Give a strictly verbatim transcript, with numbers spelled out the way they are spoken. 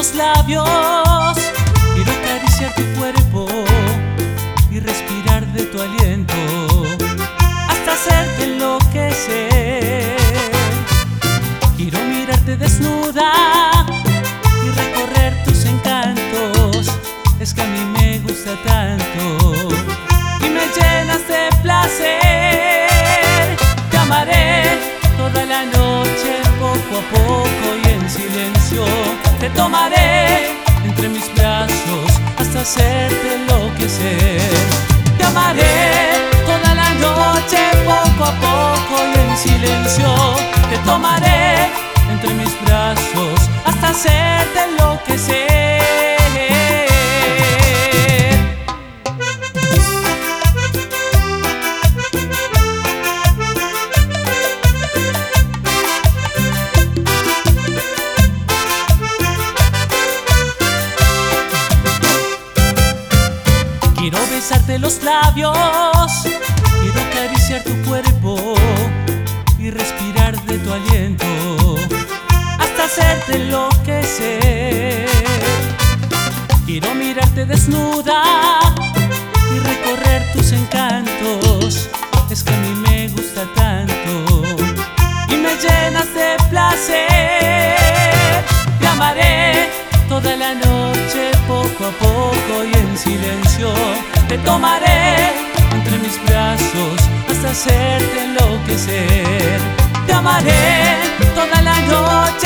los labios, quiero acariciar tu cuerpo y respirar de tu aliento hasta hacerte enloquecer. Quiero mirarte desnuda y recorrer tus encantos, es que a mí me gusta tanto y me llenas de placer. Te amaré toda la noche, poco a poco y en silencio. Te tomaré entre mis brazos hasta hacerte enloquecer. Te amaré toda la noche, poco a poco y en silencio. Te tomaré entre mis brazos hasta hacerte enloquecer. Quiero besarte los labios, quiero acariciar tu cuerpo y respirar de tu aliento hasta hacerte enloquecer. Quiero mirarte desnuda y recorrer tus encantos, es que a mí me gusta tanto y me llenas de placer. Te amaré toda la noche, poco a poco y en silencio. Te tomaré entre mis brazos hasta hacerte enloquecer. Te amaré toda la noche,